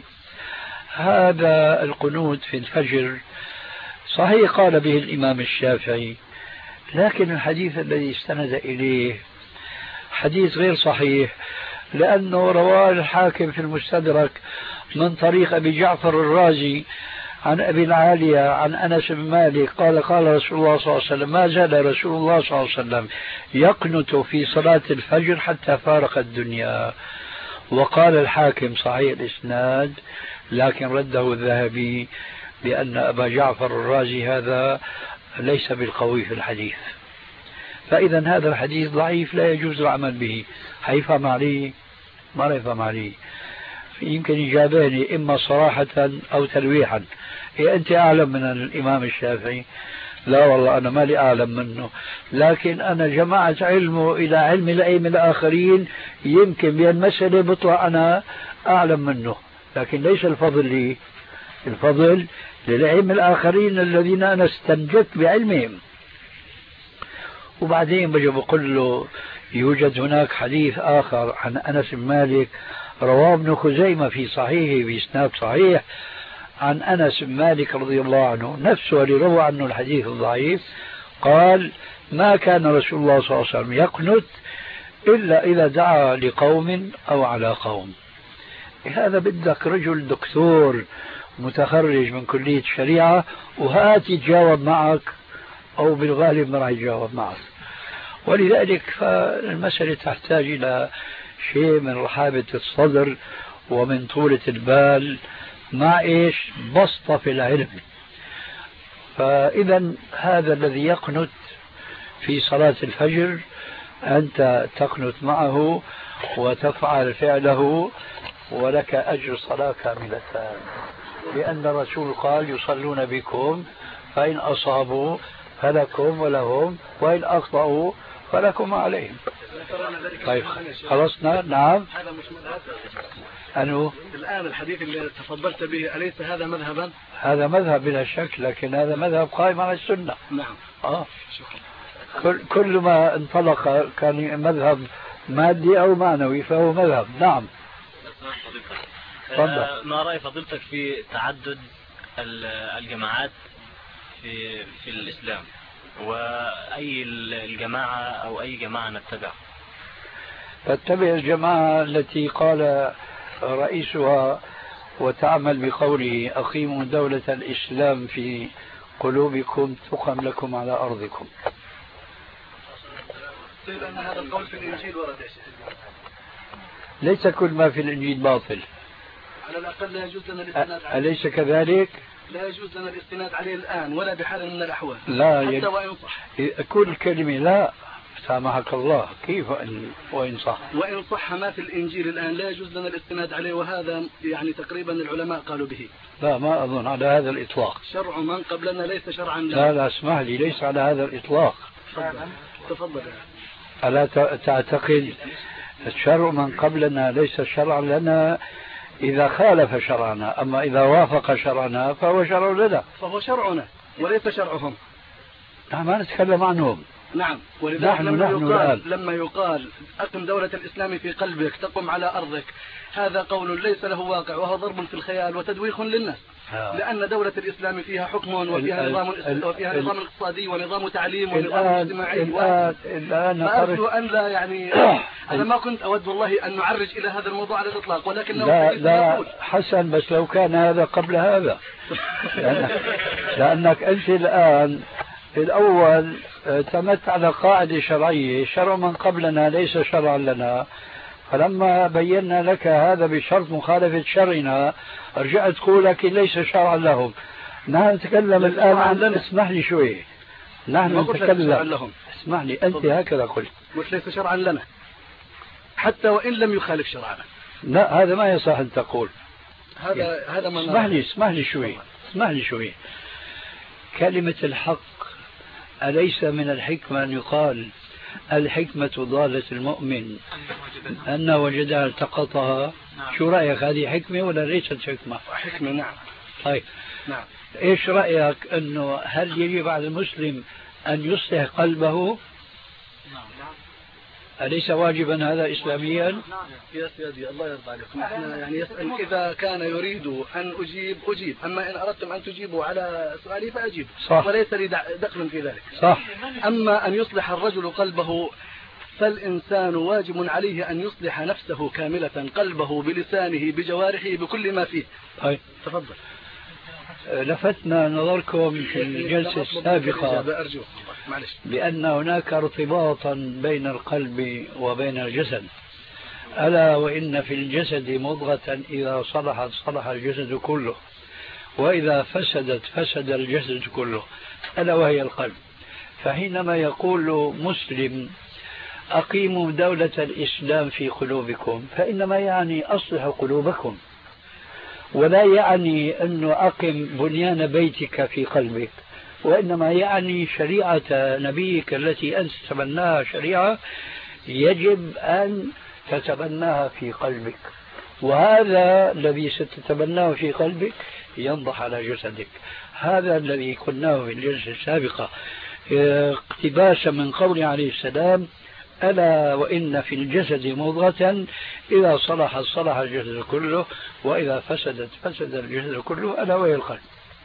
هذا القنوت في الفجر صحيح قال به الإمام الشافعي، لكن الحديث الذي استند إليه حديث غير صحيح، لأنه رواه الحاكم في المستدرك من طريق أبي جعفر الرازي عن أبي العالية عن أنس بن مالك قال قال رسول الله صلى الله عليه وسلم ما زال رسول الله صلى الله عليه وسلم يقنت في صلاة الفجر حتى فارق الدنيا. وقال الحاكم صحيح الإسناد، لكن رده الذهبي لأن أبا جعفر الرازي هذا ليس بالقوي في الحديث. فإذا هذا الحديث ضعيف لا يجوز العمل به. حيفهم عليه؟ ما يفهم عليه. يمكن يجابني إما صراحة أو تلويحا، أنت أعلم من الإمام الشافعي؟ لا والله أنا ما لي أعلم منه، لكن أنا جمعت علمه إلى علم الأئمة الآخرين، يمكن بهالمسألة بطلع أنا أعلم منه، لكن ليس الفضل لي، الفضل للأئمة الآخرين الذين أنا استنجدت بعلمهم. وبعدين بجي بقول له يوجد هناك حديث آخر عن أنس بن مالك رواه ابن خزيمة في صحيحه بإسناد صحيح عن أنس بن مالك رضي الله عنه نفسه اللي روى عنه الحديث الضعيف، قال ما كان رسول الله صلى الله عليه وسلم يقنت إلا إذا دعا لقوم أو على قوم. هذا بدك رجل دكتور متخرج من كلية الشريعة وهات يتجاوب معك، أو بالغالب ما راح يتجاوب معك. ولذلك فالمسألة تحتاج إلى شيء من رحابة الصدر ومن طولة البال مع إيش بسطة في العلم. فإذا هذا الذي يقنت في صلاة الفجر أنت تقنت معه وتفعل فعله ولك أجر صلاة كاملتان، لأن الرسول قال يصلون بكم فإن أصابوا فلكم ولهم وإن أخطأوا فلكم عليهم. طيب خلصنا. نعم هذا مش مذهب. أنه الآن الحديث اللي تفضلت به أليس هذا مذهبا؟ هذا مذهب بلا شك، لكن هذا مذهب قائم على السنة. نعم. كل ما انطلق كان مذهب مادي أو معنوي فهو مذهب. نعم. ما رأي فضيلتك في تعدد الجماعات في الإسلام، وأي الجماعة أو أي جماعة نتبع؟ تتبع الجماعة التي قال رئيسها وتعمل بقوله أقيموا دولة الإسلام في قلوبكم تقم لكم على أرضكم. أن هذا القول في الإنجيل ورد. ليس كل ما في الإنجيل باطل، على الأقل لا يجوز لنا الاستناد عليه. أليس كذلك؟ لا يجوز لنا الاستناد عليه الآن ولا بحال من الأحوال، لا حتى وإن صح. كل كلمة لا سامحك الله، كيف وإن صح؟ وإن صح ما في الإنجيل الآن لا يجوز لنا الاستناد عليه، وهذا يعني تقريبا العلماء قالوا به. لا، ما أظن على هذا الإطلاق. شرع من قبلنا ليس شرعا لنا. لا لا، اسمح لي، ليس على هذا الإطلاق. تفضل. ألا تعتقد الشرع من قبلنا ليس شرعا لنا إذا خالف شرعنا، أما إذا وافق شرعنا فهو شرع لنا. فهو شرعنا وليس شرعهم. نحن ما نتكلم عنهم. نعم، ولذلك نحن لما يقال أقم دولة الإسلام في قلبك تقم على أرضك، هذا قول ليس له واقع، وهو ضرب في الخيال وتدويخ للناس. لأن دولة الإسلام فيها حكم وفيها نظام اقتصادي ونظام تعليم ونظام اجتماعي. فأرجو أن لا يعني أنا ما كنت أود والله أن نعرج إلى هذا الموضوع على الإطلاق، ولكنه لا حسن، بس لو كان هذا قبل هذا. لأنك أنت الآن الأول اعتمدت على قاعدة شرعية، شرع من قبلنا ليس شرعا لنا، فلما بينا لك هذا بشرط مخالفة شرعنا رجعت تقول لك ليس شرعا لهم. نحن نتكلم الآن عن اسمح لي شوي، نحن نتكلم، اسمح لي، أنت هكذا قلت ليس شرعا لنا حتى وإن لم يخالف شرعنا. لا، هذا ما يصح أن تقول. هذا ما اسمح لي شوي. كلمة الحق أليس من الحكمة أن يقال الحكمة ضالة المؤمن أن وجدها التقطها؟ شو رأيك، هذه حكمة ولا ليست حكمة؟ حكمة، نعم. طيب، نعم. إيش رأيك أنه هل يجب على المسلم أن يصلح قلبه؟ أليس واجبا هذا إسلاميا؟ يا سيدي الله يرضى عليكم، احنا يعني يسأل إذا كان يريد أن أجيب، أما إن أردتم أن تجيبوا على سؤالي فأجيب، صح. وليس لي دخل في ذلك. صح. أما أن يصلح الرجل قلبه فالإنسان واجب عليه أن يصلح نفسه كاملة، قلبه بلسانه بجوارحه بكل ما فيه. طيب، تفضل. لفتنا نظركم في الجلسة السابقة بأن هناك ارتباطا بين القلب وبين الجسد، ألا وإن في الجسد مضغة إذا صلحت صلح الجسد كله، وإذا فسدت فسد الجسد كله، ألا وهي القلب. فحينما يقول مسلم أقيموا دولة الإسلام في قلوبكم، فإنما يعني أصلحوا قلوبكم، ولا يعني أنه أقم بنيان بيتك في قلبك، وإنما يعني شريعة نبيك التي أنت تتبناها شريعة يجب أن تتبناها في قلبك، وهذا الذي ستتبناه في قلبك ينضح على جسدك. هذا الذي قلناه في الجلسة السابقة اقتباسا من قول عليه السلام ألا وإن في الجسد مضغة إذا صلحت صلح الجسد كله وإذا فسدت فسد الجسد كله، ألا وهي القلب.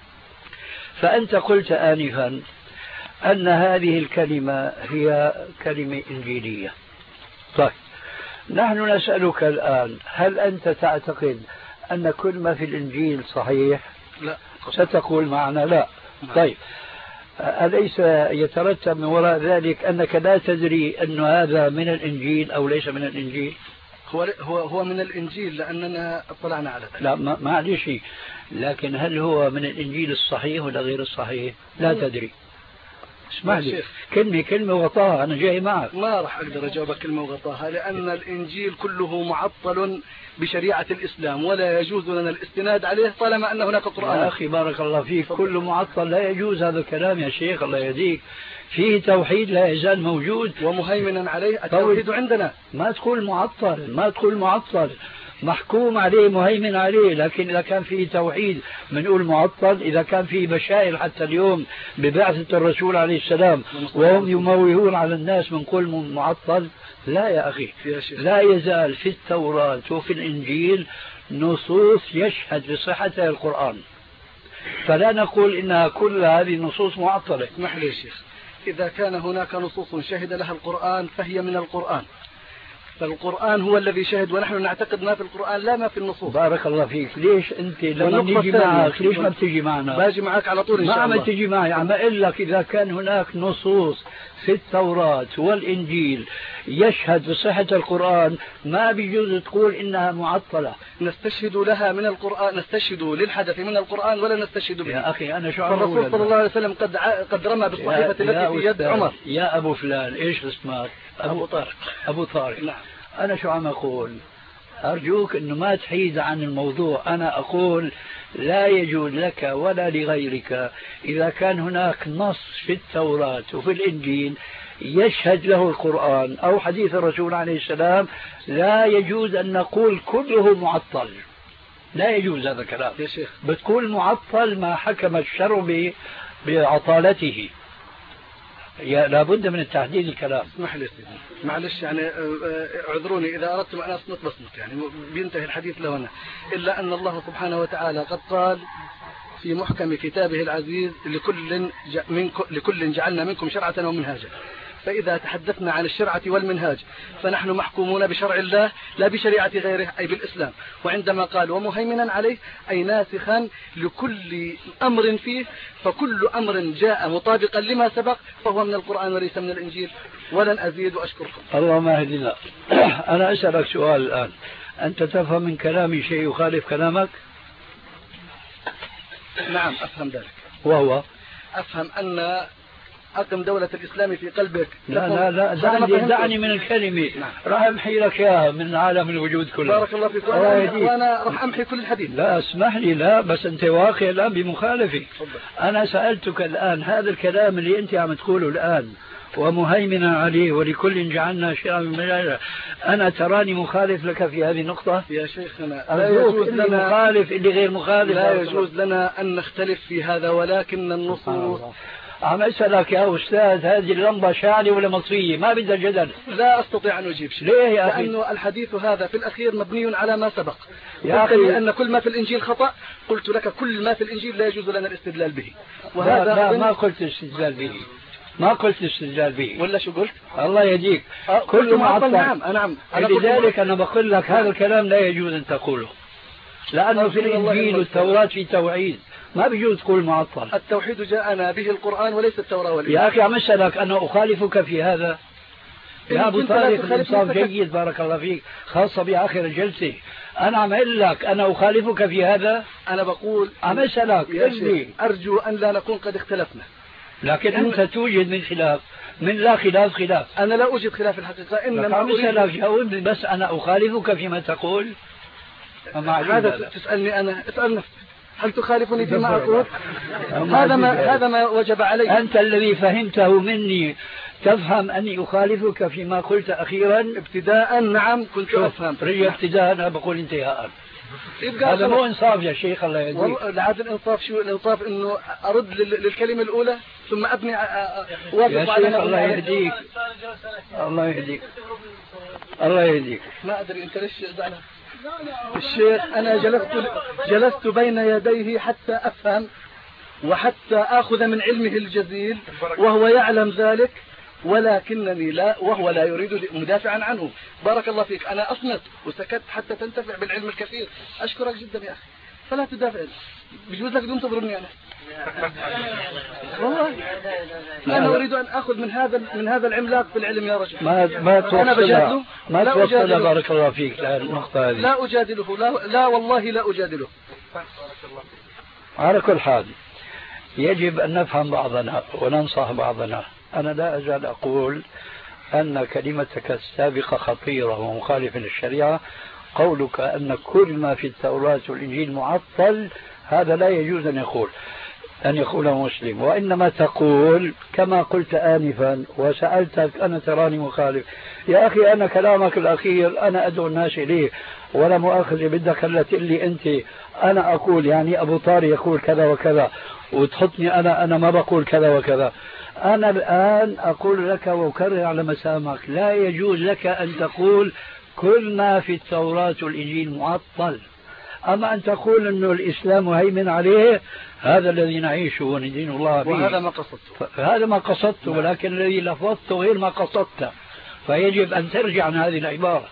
فأنت قلت آنفا أن هذه الكلمة هي كلمة إنجيلية. طيب، نحن نسألك الآن هل أنت تعتقد أن كل ما في الإنجيل صحيح؟ لا. ستقول معنا لا. طيب، أليس يترتب من وراء ذلك أنك لا تدري أن هذا من الإنجيل أو ليس من الإنجيل؟ هو من الإنجيل لأننا اطلعنا على ذلك. لا، ما عليه شيء، لكن هل هو من الإنجيل الصحيح ولا غير الصحيح؟ لا تدري. اسمع لي، كلمة وغطاها، أنا جاي معك. ما راح أقدر أجاوبك كلمة وغطاها، لأن الإنجيل كله معطل بشريعة الإسلام ولا يجوز لنا الاستناد عليه طالما أن هناك قرآن. يا أخي بارك الله فيك، كل معطل لا يجوز هذا الكلام يا شيخ، الله يهديك. فيه توحيد لا يزال موجود ومهيمنا عليه التوحيد عندنا. ما تقول معطل، محكوم عليه مهيمن عليه، لكن إذا كان فيه توحيد بنقول معطل. إذا كان فيه بشائر حتى اليوم ببعثة الرسول عليه السلام وهم يموهون على الناس بنقول معطل. لا يا أخي، لا يزال في التوراة وفي الإنجيل نصوص يشهد بصحتها القرآن، فلا نقول إنها كل هذه النصوص معطلة. اسمح لي يا شيخ، إذا كان هناك نصوص شهد لها القرآن فهي من القرآن، فالقرآن هو الذي شهد، ونحن نعتقد ما في القرآن لا ما في النصوص. بارك الله فيك. ليش أنت لما نيجي معك ليش ما بتجي معنا؟ باجي معك على طول إن شاء الله. ما عم تجي معي، عم أقول لك إذا كان هناك نصوص في التوراة والإنجيل يشهد بصحة القرآن ما بيجوز تقول إنها معطلة. نستشهد لها من القرآن، نستشهد للحدث من القرآن ولا نستشهد به. يا أخي أنا شو عم الرسول صلى الله عليه وسلم قد رمى بالصحيفة التي في يد عمر. يا أبو فلان إيش اسمك؟ أبو طارق. أبو طارق. نعم. أنا شو عم أقول؟ أرجوك أنه ما تحيد عن الموضوع. أنا أقول لا يجوز لك ولا لغيرك إذا كان هناك نص في التوراة وفي الإنجيل يشهد له القرآن أو حديث الرسول عليه السلام، لا يجوز أن نقول كله معطل. لا يجوز هذا الكلام يا شيخ. بتقول معطل ما حكم الشرع بعطالته. لابد من التحديد الكلام. اسمح لي سيدي معلش يعني اعذروني إذا أردتم أن أصمت بصمت، يعني بينتهي الحديث لهنا، إلا أن الله سبحانه وتعالى قد قال في محكم كتابه العزيز لكل جعلنا منكم شرعة ومنهاجا. فإذا تحدثنا عن الشرعة والمنهاج فنحن محكومون بشرع الله لا بشريعة غيره، أي بالإسلام. وعندما قال ومهيمنا عليه أي ناسخا لكل أمر فيه، فكل أمر جاء مطابقا لما سبق فهو من القرآن وليس من الإنجيل. ولن أزيد وأشكركم. اللهم اهدنا. أنا أسألك سؤال الآن، أنت تفهم من كلامي شيء يخالف كلامك؟ نعم أفهم ذلك. وهو أفهم أن أقم دولة الإسلام في قلبك. لا دعني من الكلمة. نعم. راح أمحي لك إياها من عالم الوجود كله. بارك الله فيك. وأنا راح أمحي كل الحديث. لا اسمح لي، لا بس أنت واقع الآن بمخالفة. أنا سألتك الآن هذا الكلام اللي أنت عم تقوله الآن ومهيمنا عليه ولكل جعلنا شرعا من أنا تراني مخالف لك في هذه النقطة؟ يا شيخنا لا يجوز لنا مخالف اللي غير مخالف. لا يجوز لنا أن نختلف في هذا، ولكن النصوص. عم أسألك يا أستاذ، هذه اللمبة شاعلة ولا مطفية؟ ما بدها جدل. لا أستطيع أن أجيب شيء. ليه يا أخي؟ لأنه الحديث هذا في الأخير مبني على ما سبق. يا أخي أن كل ما في الإنجيل خطأ، قلت لك كل ما في الإنجيل لا يجوز لنا الاستدلال به. وهذا لا ما قلت الاستدلال به، ما قلت الاستدلال به. ولا شو قلت؟ الله يهديك. كل معطل. نعم. لذلك أنا بقول لك هذا الكلام لا يجوز أن تقوله، لأنه في الإنجيل والتوراة في توعيد، ما بيجوز تقول معطل. التوحيد جاءنا به القرآن وليس التوراة والإنجيل. يا أخي عم أسألك أنا أخالفك في هذا؟ يا أبو طارق الإنصاف جيد بارك الله فيك، خاصة بآخر الجلسة. أنا عم أقول لك أنا أخالفك في هذا. أنا بقول عم أسألك أرجو أن لا نكون قد اختلفنا، لكن أنت توجد من خلاف، من لا خلاف خلاف. أنا لا أوجد خلاف الحقيقة، إنما عم أسألك جاوبني بس. أنا أخالفك فيما تقول. هذا تسألني أنا، اسأل نفسك هل تخالفني فيما أقول؟ هذا ما وجب علي. أنت الذي فهمته مني تفهم أني أخالفك فيما قلت أخيرا ابتداء. نعم كنت أفهم. رجع ابتداء أنا بقول انتهاء. هذا مو إنصاف يا شيخ. الله يهديك. العادل الإنصاف شو الإنصاف؟ إنه أرد للكلمة الأولى ثم أبني وافق عليها. الله يهديك. الله يهديك. الله يهديك. ما أدري أنت ليش زعلان الشيخ. أنا جلست بين يديه حتى أفهم وحتى أخذ من علمه الجزيل وهو يعلم ذلك، ولكنني لا، وهو لا يريد مدافعا عنه. بارك الله فيك. أنا أصمت وسكت حتى تنتفع بالعلم الكثير. أشكرك جدا يا أخي، فلا تدافع. بجوز لك دون تضربني أنا والله. أنا أريد أن أخذ من هذا العملاق في العلم يا رجل. ما توصل. ما توصل. بارك الله فيك النقطة هذه. لا أجادله. لا والله لا أجادله. على كل حال يجب أن نفهم بعضنا وننصح بعضنا. أنا لا أزال أقول أن كلمتك السابقة خطيرة ومخالفة للشريعة. قولك أن كل ما في التوراة والإنجيل معطل، هذا لا يجوز أن يقوله مسلم، وإنما تقول كما قلت آنفا وسألتك أنا تراني مخالف. يا أخي أنا كلامك الأخير أنا أدعو الناس إليه، ولا مؤاخذة بدك اللي أنت أنا أقول يعني أبو طارق يقول كذا وكذا وتحطني أنا ما بقول كذا وكذا. أنا الآن أقول لك وأكرر على مسامعك، لا يجوز لك أن تقول كل ما في التوراة والإنجيل معطل. أما أن تقول أنه الإسلام مهيمن عليه، هذا الذي نعيشه وندين الله به، وهذا ما قصدته. هذا ما قصدته، ولكن الذي لفظته غير ما قصدته، فيجب أن ترجع عن هذه العبارة.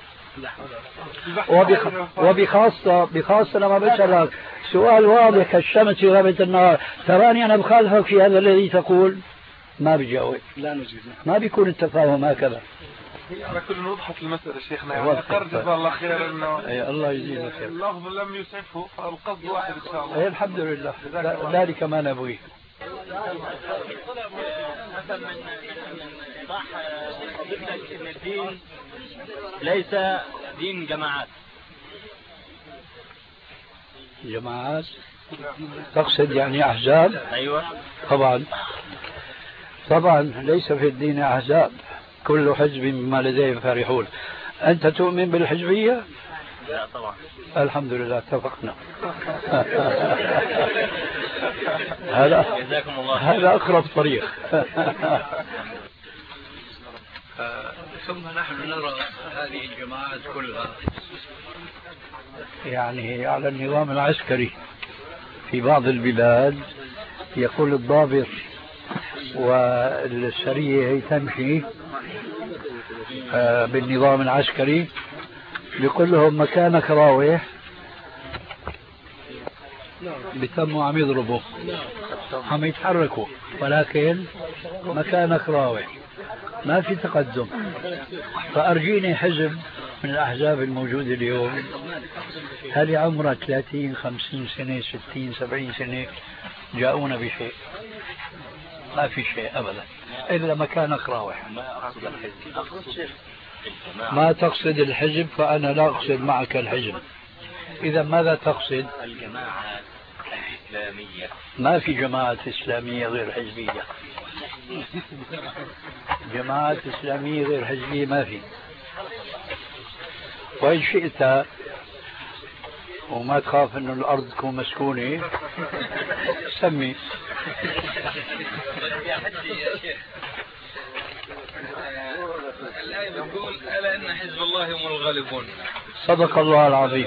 وبخاصة لما بسألك سؤال واضح كالشمس في غابة النهار، تراني أنا بخالفك في هذا الذي تقول؟ ما بيجاوب. لا نجيب. ما بيكون التفاهم هكذا. على كل وضحت المسألة شيخنا، يعني ذكر جزاه الله خير انه الله يجزيه خير. اللفظ لم يسعفه فالقصد واحد ان شاء الله. الحمد لله، ذلك ما نبغيه. من إيضاح فضيلتك أن الدين ليس دين جماعات. جماعات تقصد يعني أحزاب؟ أيوة طبعا ليس في الدين أحزاب، كل حزب بما لديهم فرحون. أنت تؤمن بالحزبية؟ لا طبعا. الحمد لله اتفقنا. هذا أقرب طريق. ثم نحن نرى هذه الجماعات كلها يعني على النظام العسكري في بعض البلاد، يقول الضابط والسرية هي تمشي بالنظام العسكري، يقول لهم مكانك راوح، بتموا عم يضربوا عم يتحركوا، ولكن مكانك راوح، ما في تقدم. فأرجيني حزب من الأحزاب الموجودة اليوم، هل عمره 30 50 سنة 60 70 سنة جاءونا بشيء؟ ما في شيء أبدا إلا مكانك راوح. ما تقصد الحزب، فأنا لا أقصد معك الحزب. إذا ماذا تقصد؟ الجماعات الإسلامية. ما في جماعة إسلامية غير حزبية. جماعة إسلامية غير حزبية ما في. وإن شئت وما تخاف أن الأرض تكون مسكونة سمي. الآية بتقول ألا إن حزب الله هم الغالبون. صدق الله العظيم.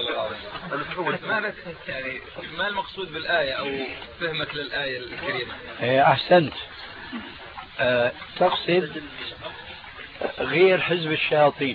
ما المقصود بالآية أو فهمك للآية الكريمة؟ أحسنت. تقصد غير حزب الشياطين.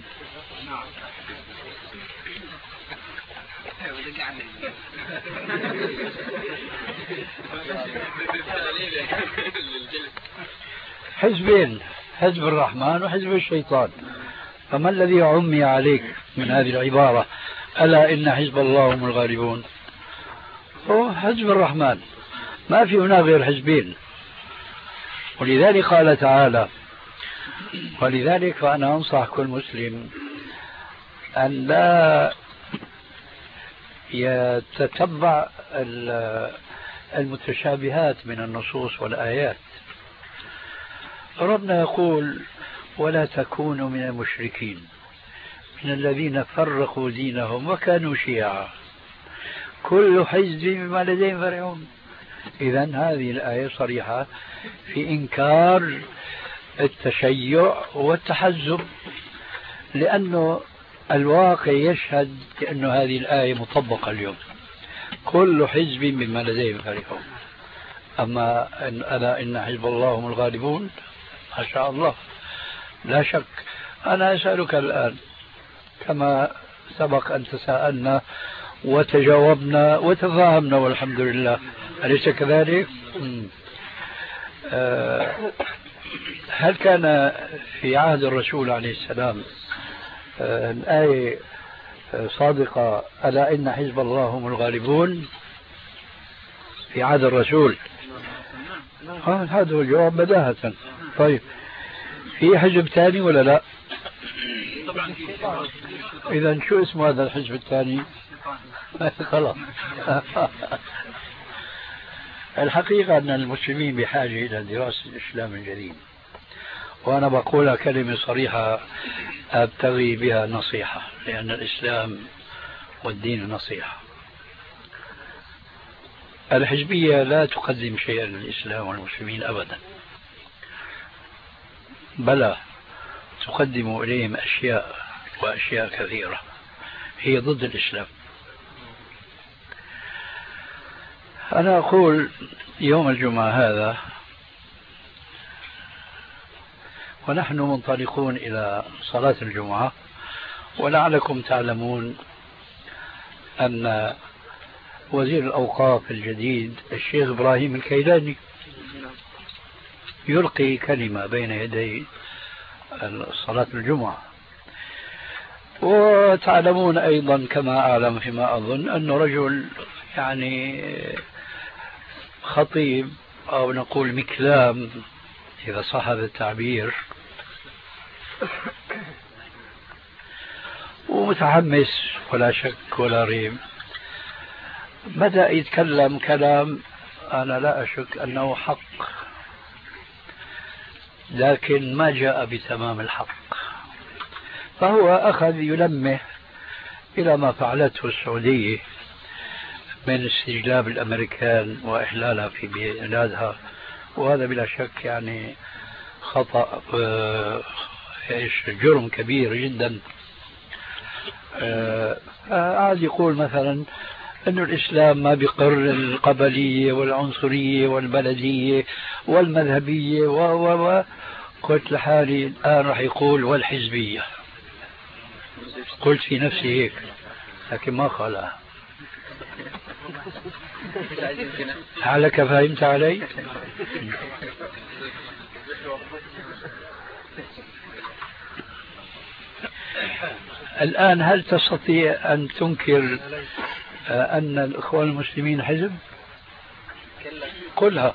حزبين، حزب الرحمن وحزب الشيطان. فما الذي عمي عليك من هذه العبارة ألا إن حزب الله هم الغالبون؟ هو حزب الرحمن، ما في هنا غير حزبين. ولذلك قال تعالى، ولذلك فأنا أنصح كل مسلم أن لا يتتبع المتشابهات من النصوص والآيات. ربنا يقول ولا تكونوا من المشركين من الذين فرقوا دينهم وكانوا شيعا كل حزب بما لديهم فرحون. إذن هذه الآية صريحة في إنكار التشيع والتحزب، لأنه الواقع يشهد بأن هذه الآية مطبقة اليوم، كل حزب بما لديهم فرحون. أما ألا إن حزب الله هم الغالبون، ما شاء الله لا شك. أنا أسألك الآن كما سبق أن تساءلنا وتجاوبنا وتفاهمنا والحمد لله، أليس كذلك؟ هل كان في عهد الرسول عليه السلام الآية صادقة ألا إن حزب الله هم الغالبون في عهد الرسول؟ هذا هو الجواب بداهة. طيب في حزب ثاني ولا لا؟ إذا شو اسم هذا الحزب الثاني؟ خلاص. الحقيقة أن المسلمين بحاجة إلى دراسة الإسلام الجديد، وأنا بقولها كلمة صريحة أبتغي بها نصيحة، لأن الإسلام والدين نصيحة. الحزبية لا تقدم شيئا للإسلام والمسلمين أبدا، بلى تقدم إليهم أشياء وأشياء كثيرة هي ضد الإسلام. أنا أقول يوم الجمعة هذا ونحن منطلقون إلى صلاة الجمعة، ولعلكم تعلمون أن وزير الأوقاف الجديد الشيخ إبراهيم الكيلاني يلقي كلمة بين يدي صلاة الجمعة. وتعلمون أيضا كما أعلم فيما أظن أنه رجل يعني خطيب أو نقول مكلام إذا صح هذا التعبير، ومتحمس ولا شك ولا ريب. بدأ يتكلم كلام أنا لا أشك أنه حق، لكن ما جاء بتمام الحق، فهو أخذ يلمح إلى ما فعلته السعودية من استجلاب الأمريكان وإحلالها في بلادها، وهذا بلا شك يعني خطأ، جرم كبير جدا. قاعد يقول مثلا أن الإسلام ما بيقر القبلية والعنصرية والبلدية والمذهبية قلت لحالي الآن راح يقول والحزبية، قلت في نفسي هيك لكن ما قالها. لعلك فهمت علي؟ الآن هل تستطيع أن تنكر أن الإخوان المسلمين حزب؟ قلها.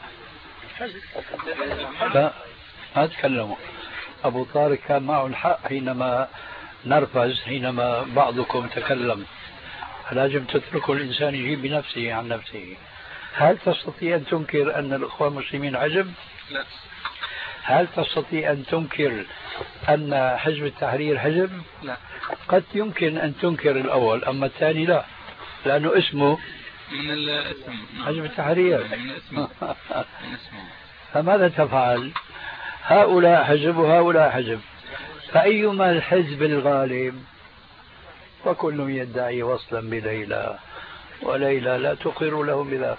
لا ما تكلموا. أبو طارق كان معه الحق حينما نرفز، حينما بعضكم تكلم. لازم تتركوا الإنسان يجيب بنفسه عن نفسه. هل تستطيع أن تنكر أن الإخوان المسلمين حزب؟ لا. هل تستطيع أن تنكر أن حزب التحرير حزب؟ لا. قد يمكن أن تنكر الأول، أما الثاني لا، لأنه اسمه من الاسم. حزب التحرير. من اسمه. فماذا تفعل؟ هؤلاء حزب وهؤلاء حزب، فأيما الحزب الغالب؟ وكل يدعي وصلا بليلى وليلى لا تقر له بذاك.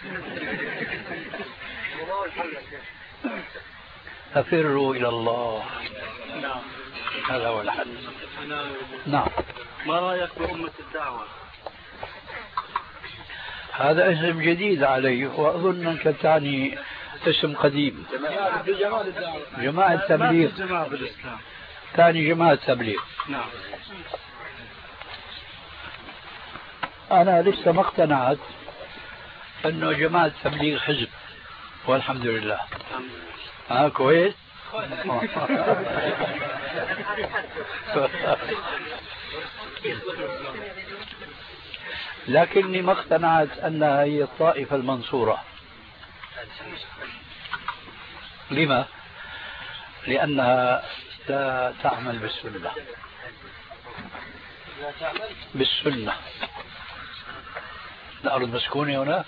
ففروا إلى الله. هذا هو الحل. نعم. ما رأيك بأمة الدعوة؟ هذا اسم جديد علي، وأظن أنك تعني اسم قديم. جماعة التبليغ. ثاني جماعة التبليغ. نعم. أنا لسه ما اقتنعت أنه جماعة التبليغ حزب، والحمد لله. كويس. لكني ما اقتنعت أنها هي الطائفة المنصورة. لما؟ لأنها لا تعمل بالسنة. بالسنة. الأرض مسكونة هنا؟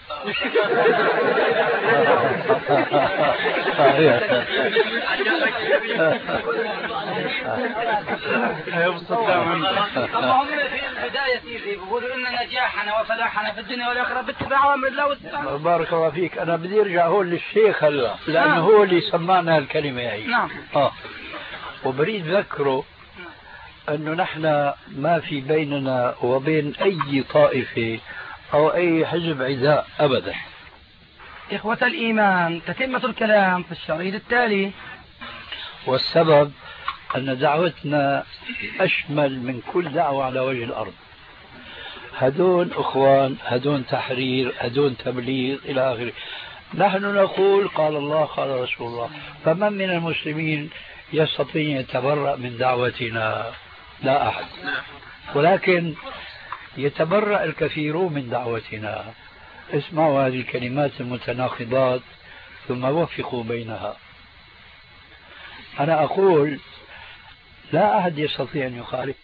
طبعا في البداية بيقولوا إن نجاحنا وفلاحنا في الدنيا والآخرة باتباع أوامر الله والسلام. بارك الله فيك. أنا بدي أرجع هون للشيخ هلا، لأنه هو اللي سمعنا الكلمة هي. نعم. وبريد ذكره أنه نحن ما في بيننا وبين أي طائفة أو أي حزب عداء أبدا. إخوة الإيمان، تتمة الكلام في الشريط التالي. والسبب أن دعوتنا أشمل من كل دعوة على وجه الأرض. هدون أخوان، هدون تحرير، هدون تبليغ إلى آخره. نحن نقول قال الله قال رسول الله، فمن من المسلمين يستطيع يتبرأ من دعوتنا؟ لا أحد. ولكن يتبرأ الكثيرون من دعوتنا. اسمعوا هذه الكلمات المتناقضات ثم وفقوا بينها. أنا أقول لا أحد يستطيع أن يخالف